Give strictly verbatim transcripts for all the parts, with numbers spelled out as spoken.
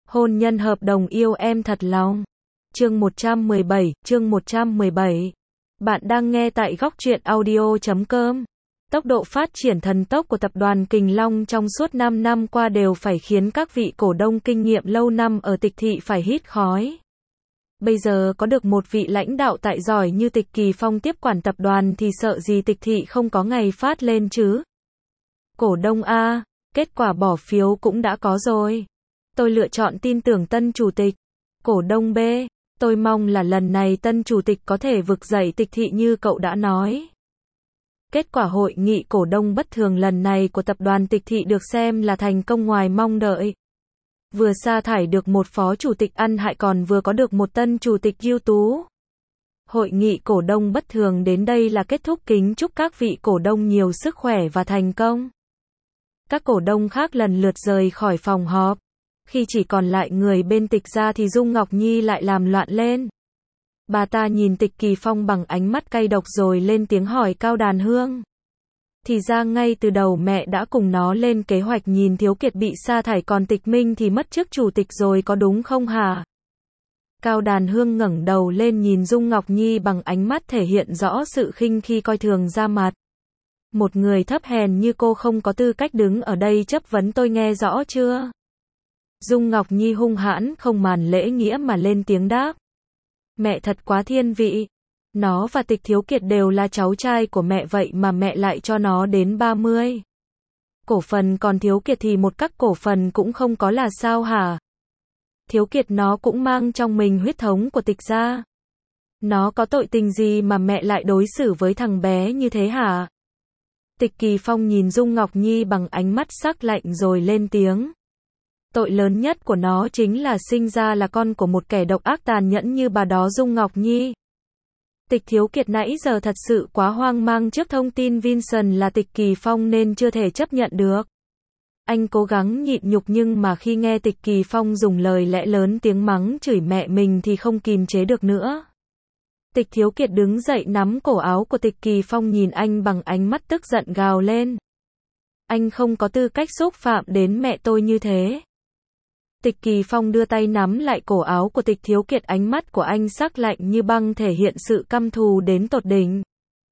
Hôn nhân hợp đồng yêu em thật lòng. Chương một trăm mười bảy, chương một trăm mười bảy. Bạn đang nghe tại góc truyện audio chấm com. Tốc độ phát triển thần tốc của tập đoàn Kình Long trong suốt năm năm qua đều phải khiến các vị cổ đông kinh nghiệm lâu năm ở Tịch Thị phải hít khói. Bây giờ có được một vị lãnh đạo tại giỏi như Tịch Kỳ Phong tiếp quản tập đoàn thì sợ gì Tịch Thị không có ngày phát lên chứ. Cổ đông A, kết quả bỏ phiếu cũng đã có rồi. Tôi lựa chọn tin tưởng tân chủ tịch. Cổ đông B, tôi mong là lần này tân chủ tịch có thể vực dậy Tịch Thị như cậu đã nói. Kết quả hội nghị cổ đông bất thường lần này của tập đoàn Tịch Thị được xem là thành công ngoài mong đợi. Vừa sa thải được một phó chủ tịch ăn hại còn vừa có được một tân chủ tịch ưu tú. Hội nghị cổ đông bất thường đến đây là kết thúc, kính chúc các vị cổ đông nhiều sức khỏe và thành công. Các cổ đông khác lần lượt rời khỏi phòng họp. Khi chỉ còn lại người bên Tịch gia thì Dung Ngọc Nhi lại làm loạn lên. Bà ta nhìn Tịch Kỳ Phong bằng ánh mắt cay độc rồi lên tiếng hỏi Cao Đàn Hương. Thì ra ngay từ đầu mẹ đã cùng nó lên kế hoạch nhìn Thiếu Kiệt bị sa thải còn Tịch Minh thì mất chức chủ tịch rồi có đúng không hả? Cao Đàn Hương ngẩng đầu lên nhìn Dung Ngọc Nhi bằng ánh mắt thể hiện rõ sự khinh khi coi thường ra mặt. Một người thấp hèn như cô không có tư cách đứng ở đây chất vấn tôi, nghe rõ chưa? Dung Ngọc Nhi hung hãn không màn lễ nghĩa mà lên tiếng đáp. Mẹ thật quá thiên vị. Nó và Tịch Thiếu Kiệt đều là cháu trai của mẹ vậy mà mẹ lại cho nó đến ba mươi. Cổ phần còn Thiếu Kiệt thì một các cổ phần cũng không có là sao hả? Thiếu Kiệt nó cũng mang trong mình huyết thống của Tịch gia. Nó có tội tình gì mà mẹ lại đối xử với thằng bé như thế hả? Tịch Kỳ Phong nhìn Dung Ngọc Nhi bằng ánh mắt sắc lạnh rồi lên tiếng. Tội lớn nhất của nó chính là sinh ra là con của một kẻ độc ác tàn nhẫn như bà đó Dung Ngọc Nhi. Tịch Thiếu Kiệt nãy giờ thật sự quá hoang mang trước thông tin Vincent là Tịch Kỳ Phong nên chưa thể chấp nhận được. Anh cố gắng nhịn nhục nhưng mà khi nghe Tịch Kỳ Phong dùng lời lẽ lớn tiếng mắng chửi mẹ mình thì không kìm chế được nữa. Tịch Thiếu Kiệt đứng dậy nắm cổ áo của Tịch Kỳ Phong nhìn anh bằng ánh mắt tức giận gào lên. Anh không có tư cách xúc phạm đến mẹ tôi như thế. Tịch Kỳ Phong đưa tay nắm lại cổ áo của Tịch Thiếu Kiệt, ánh mắt của anh sắc lạnh như băng thể hiện sự căm thù đến tột đỉnh.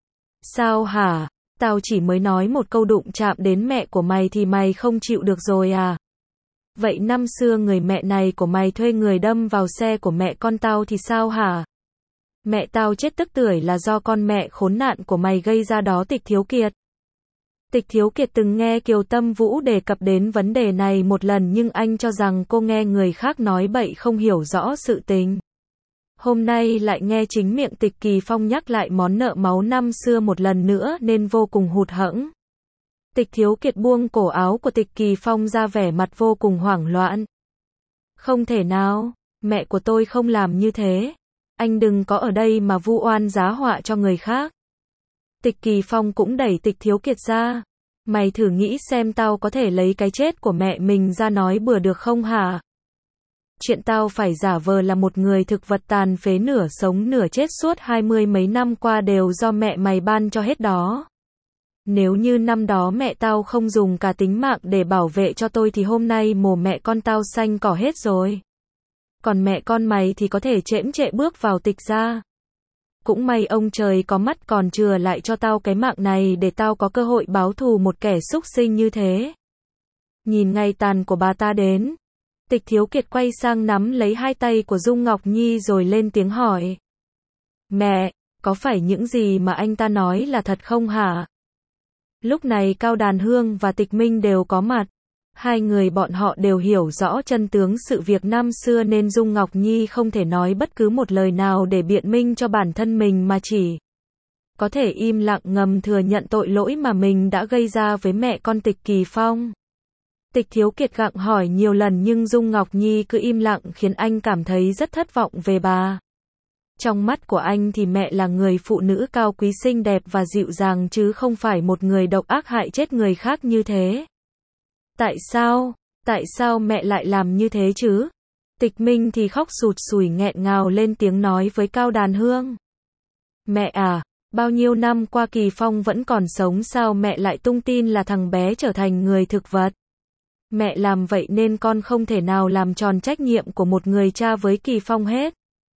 Sao hả? Tao chỉ mới nói một câu đụng chạm đến mẹ của mày thì mày không chịu được rồi à? Vậy năm xưa người mẹ này của mày thuê người đâm vào xe của mẹ con tao thì sao hả? Mẹ tao chết tức tưởi là do con mẹ khốn nạn của mày gây ra đó Tịch Thiếu Kiệt. Tịch Thiếu Kiệt từng nghe Kiều Tâm Vũ đề cập đến vấn đề này một lần nhưng anh cho rằng cô nghe người khác nói bậy không hiểu rõ sự tình. Hôm nay lại nghe chính miệng Tịch Kỳ Phong nhắc lại món nợ máu năm xưa một lần nữa nên vô cùng hụt hẫng. Tịch Thiếu Kiệt buông cổ áo của Tịch Kỳ Phong ra, vẻ mặt vô cùng hoảng loạn. Không thể nào, mẹ của tôi không làm như thế. Anh đừng có ở đây mà vu oan giá họa cho người khác. Tịch Kỳ Phong cũng đẩy Tịch Thiếu Kiệt ra. Mày thử nghĩ xem tao có thể lấy cái chết của mẹ mình ra nói bừa được không hả? Chuyện tao phải giả vờ là một người thực vật tàn phế nửa sống nửa chết suốt hai mươi mấy năm qua đều do mẹ mày ban cho hết đó. Nếu như năm đó mẹ tao không dùng cả tính mạng để bảo vệ cho tôi thì hôm nay mồ mẹ con tao xanh cỏ hết rồi. Còn mẹ con mày thì có thể chễm chệ bước vào Tịch gia. Cũng may ông trời có mắt còn chừa lại cho tao cái mạng này để tao có cơ hội báo thù một kẻ xúc sinh như thế. Nhìn ngày tàn của bà ta đến. Tịch Thiếu Kiệt quay sang nắm lấy hai tay của Dung Ngọc Nhi rồi lên tiếng hỏi. Mẹ, có phải những gì mà anh ta nói là thật không hả? Lúc này Cao Đàn Hương và Tịch Minh đều có mặt. Hai người bọn họ đều hiểu rõ chân tướng sự việc năm xưa nên Dung Ngọc Nhi không thể nói bất cứ một lời nào để biện minh cho bản thân mình mà chỉ có thể im lặng ngầm thừa nhận tội lỗi mà mình đã gây ra với mẹ con Tịch Kỳ Phong. Tịch Thiếu Kiệt gặng hỏi nhiều lần nhưng Dung Ngọc Nhi cứ im lặng khiến anh cảm thấy rất thất vọng về bà. Trong mắt của anh thì mẹ là người phụ nữ cao quý xinh đẹp và dịu dàng chứ không phải một người độc ác hại chết người khác như thế. Tại sao? Tại sao mẹ lại làm như thế chứ? Tịch Minh thì khóc sụt sùi nghẹn ngào lên tiếng nói với Cao Đàn Hương. Mẹ à, bao nhiêu năm qua Kỳ Phong vẫn còn sống sao mẹ lại tung tin là thằng bé trở thành người thực vật? Mẹ làm vậy nên con không thể nào làm tròn trách nhiệm của một người cha với Kỳ Phong hết.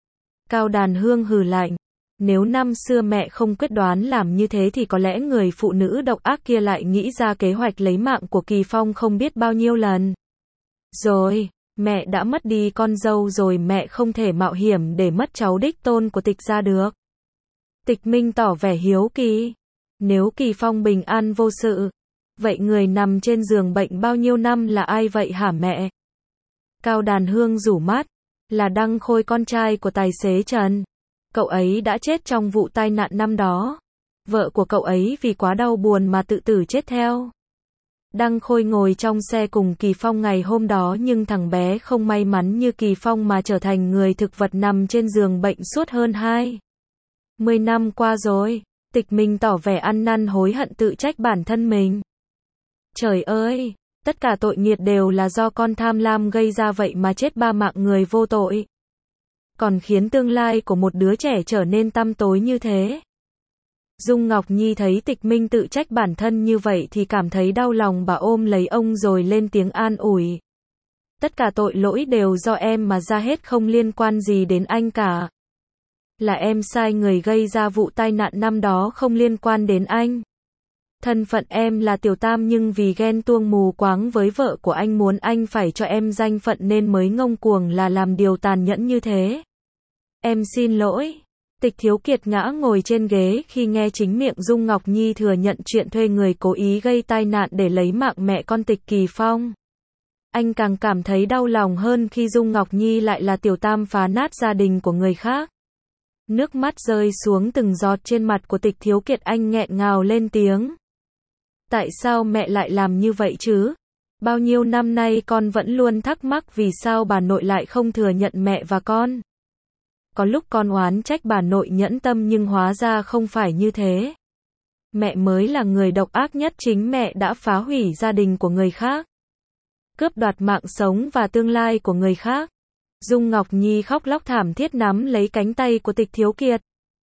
Cao Đàn Hương hừ lạnh. Nếu năm xưa mẹ không quyết đoán làm như thế thì có lẽ người phụ nữ độc ác kia lại nghĩ ra kế hoạch lấy mạng của Kỳ Phong không biết bao nhiêu lần. Rồi, mẹ đã mất đi con dâu rồi, mẹ không thể mạo hiểm để mất cháu đích tôn của Tịch gia được. Tịch Minh tỏ vẻ hiếu kỳ. Nếu Kỳ Phong bình an vô sự, vậy người nằm trên giường bệnh bao nhiêu năm là ai vậy hả mẹ? Cao Đàn Hương rủ mắt. Là Đăng Khôi, con trai của tài xế Trần. Cậu ấy đã chết trong vụ tai nạn năm đó. Vợ của cậu ấy vì quá đau buồn mà tự tử chết theo. Đăng Khôi ngồi trong xe cùng Kỳ Phong ngày hôm đó, nhưng thằng bé không may mắn như Kỳ Phong mà trở thành người thực vật nằm trên giường bệnh suốt hơn hai mươi năm qua rồi. Tịch Minh tỏ vẻ ăn năn hối hận, tự trách bản thân mình. Trời ơi, tất cả tội nghiệt đều là do con tham lam gây ra, vậy mà chết ba mạng người vô tội. Còn khiến tương lai của một đứa trẻ trở nên tăm tối như thế. Dung Ngọc Nhi thấy Tịch Minh tự trách bản thân như vậy thì cảm thấy đau lòng, bà ôm lấy ông rồi lên tiếng an ủi. Tất cả tội lỗi đều do em mà ra hết, không liên quan gì đến anh cả. Là em sai người gây ra vụ tai nạn năm đó, không liên quan đến anh. Thân phận em là tiểu tam, nhưng vì ghen tuông mù quáng với vợ của anh, muốn anh phải cho em danh phận nên mới ngông cuồng là làm điều tàn nhẫn như thế. Em xin lỗi. Tịch Thiếu Kiệt ngã ngồi trên ghế khi nghe chính miệng Dung Ngọc Nhi thừa nhận chuyện thuê người cố ý gây tai nạn để lấy mạng mẹ con Tịch Kỳ Phong. Anh càng cảm thấy đau lòng hơn khi Dung Ngọc Nhi lại là tiểu tam phá nát gia đình của người khác. Nước mắt rơi xuống từng giọt trên mặt của Tịch Thiếu Kiệt, anh nghẹn ngào lên tiếng. Tại sao mẹ lại làm như vậy chứ? Bao nhiêu năm nay con vẫn luôn thắc mắc vì sao bà nội lại không thừa nhận mẹ và con. Có lúc con oán trách bà nội nhẫn tâm, nhưng hóa ra không phải như thế. Mẹ mới là người độc ác nhất, chính mẹ đã phá hủy gia đình của người khác. Cướp đoạt mạng sống và tương lai của người khác. Dung Ngọc Nhi khóc lóc thảm thiết nắm lấy cánh tay của Tịch Thiếu Kiệt.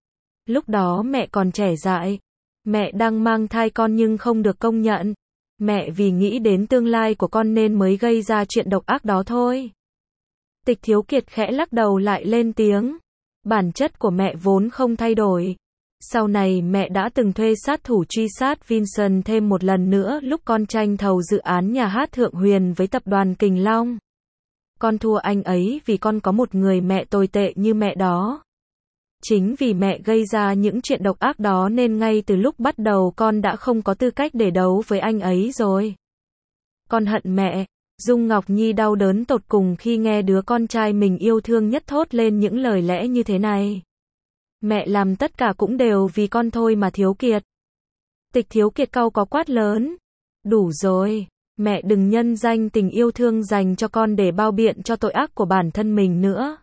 Lúc đó mẹ còn trẻ dại. Mẹ đang mang thai con nhưng không được công nhận. Mẹ vì nghĩ đến tương lai của con nên mới gây ra chuyện độc ác đó thôi. Tịch Thiếu Kiệt khẽ lắc đầu lại lên tiếng. Bản chất của mẹ vốn không thay đổi. Sau này mẹ đã từng thuê sát thủ truy sát Vincent thêm một lần nữa lúc con tranh thầu dự án nhà hát Thượng Huyền với tập đoàn Kình Long. Con thua anh ấy vì con có một người mẹ tồi tệ như mẹ đó. Chính vì mẹ gây ra những chuyện độc ác đó nên ngay từ lúc bắt đầu con đã không có tư cách để đấu với anh ấy rồi. Con hận mẹ. Dung Ngọc Nhi đau đớn tột cùng khi nghe đứa con trai mình yêu thương nhất thốt lên những lời lẽ như thế này. Mẹ làm tất cả cũng đều vì con thôi mà Thiếu Kiệt. Tịch Thiếu Kiệt cau có quát lớn. Đủ rồi, mẹ đừng nhân danh tình yêu thương dành cho con để bao biện cho tội ác của bản thân mình nữa.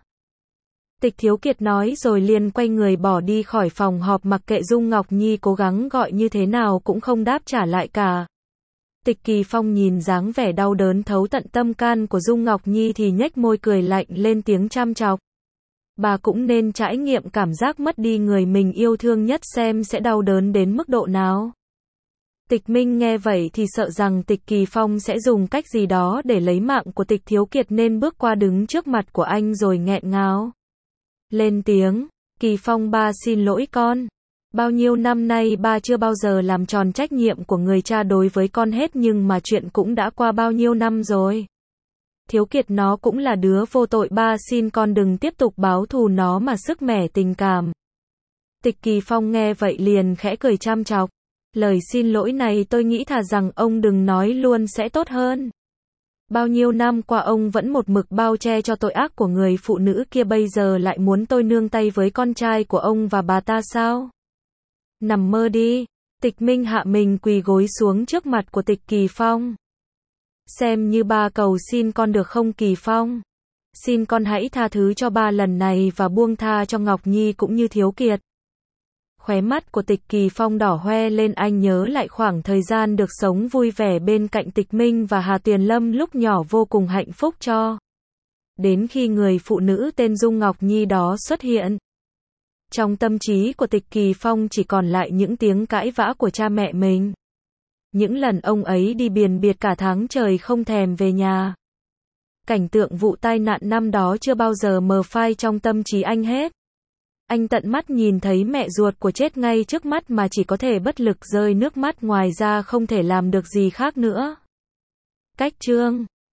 Tịch Thiếu Kiệt nói rồi liền quay người bỏ đi khỏi phòng họp, mặc kệ Dung Ngọc Nhi cố gắng gọi như thế nào cũng không đáp trả lại cả. Tịch Kỳ Phong nhìn dáng vẻ đau đớn thấu tận tâm can của Dung Ngọc Nhi thì nhếch môi cười lạnh lên tiếng chăm chọc. Bà cũng nên trải nghiệm cảm giác mất đi người mình yêu thương nhất xem sẽ đau đớn đến mức độ nào. Tịch Minh nghe vậy thì sợ rằng Tịch Kỳ Phong sẽ dùng cách gì đó để lấy mạng của Tịch Thiếu Kiệt nên bước qua đứng trước mặt của anh rồi nghẹn ngào. Lên tiếng, Kỳ Phong ba xin lỗi con. Bao nhiêu năm nay ba chưa bao giờ làm tròn trách nhiệm của người cha đối với con hết, nhưng mà chuyện cũng đã qua bao nhiêu năm rồi. Thiếu Kiệt nó cũng là đứa vô tội, ba xin con đừng tiếp tục báo thù nó mà sức mẻ tình cảm. Tịch Kỳ Phong nghe vậy liền khẽ cười chăm chọc. Lời xin lỗi này tôi nghĩ thà rằng ông đừng nói luôn sẽ tốt hơn. Bao nhiêu năm qua ông vẫn một mực bao che cho tội ác của người phụ nữ kia, bây giờ lại muốn tôi nương tay với con trai của ông và bà ta sao? Nằm mơ đi. Tịch Minh hạ mình quỳ gối xuống trước mặt của Tịch Kỳ Phong. Xem như ba cầu xin con được không Kỳ Phong? Xin con hãy tha thứ cho ba lần này và buông tha cho Ngọc Nhi cũng như Thiếu Kiệt. Khóe mắt của Tịch Kỳ Phong đỏ hoe lên, anh nhớ lại khoảng thời gian được sống vui vẻ bên cạnh Tịch Minh và Hà Tuyền Lâm lúc nhỏ vô cùng hạnh phúc cho. Đến khi người phụ nữ tên Dung Ngọc Nhi đó xuất hiện. Trong tâm trí của Tịch Kỳ Phong chỉ còn lại những tiếng cãi vã của cha mẹ mình. Những lần ông ấy đi biền biệt cả tháng trời không thèm về nhà. Cảnh tượng vụ tai nạn năm đó chưa bao giờ mờ phai trong tâm trí anh hết. Anh tận mắt nhìn thấy mẹ ruột của chết ngay trước mắt mà chỉ có thể bất lực rơi nước mắt, ngoài ra không thể làm được gì khác nữa. Cách chương